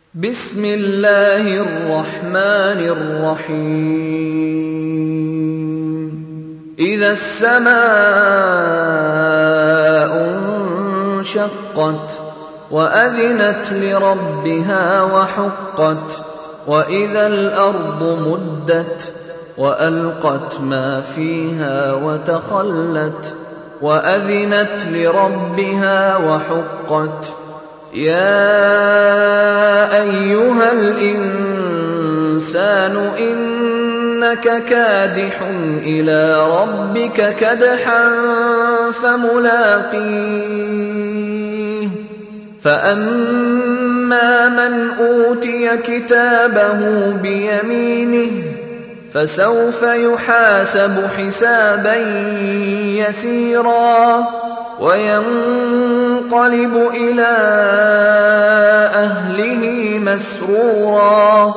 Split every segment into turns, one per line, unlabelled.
بسم الله الرحمن الرحيم إذا السماء انشقت وأذنت لربها وحقت وإذا الأرض مدت وألقت ما فيها وتخلت وأذنت لربها وحقت يا أيها الإنسان إنك كادح إلى ربك كدحا فملاقيه فأما من أوتي كتابه بيمينه فسوف يحاسب حسابا يسيرا وينقلب إلى أهله مسرورا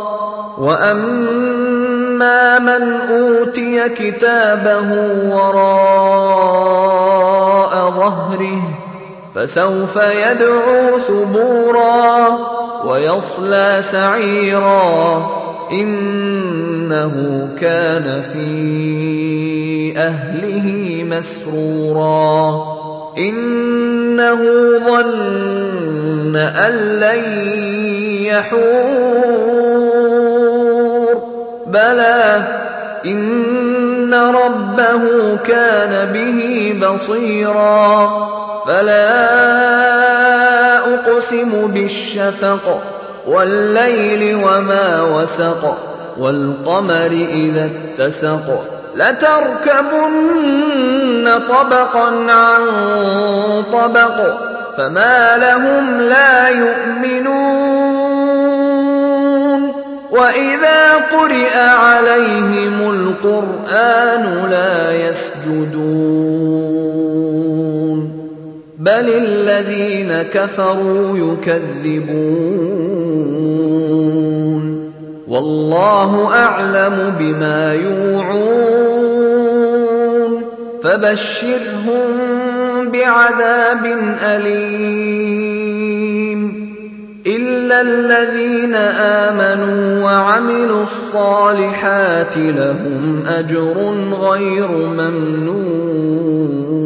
وأما من أوتي كتابه وراء ظهره فسوف يدعو ثبورا ويصلى سعيرا إنه كان في أهله مسرورا إنه ظن أن لن يحور بلى إن ربه كان به بصيرا فلا أقسم بالشفق والليل وما وسق والقمر إذا اتسق لتركبن طبقا عن طبق فما لهم لا يؤمنون وإذا قرئ عليهم القرآن لا يسجدون بل الذين كفروا يكذبون والله أعلم بما يوعون فبشرهم بعذاب أليم إلا الذين آمنوا وعملوا الصالحات لهم أجر غير ممنون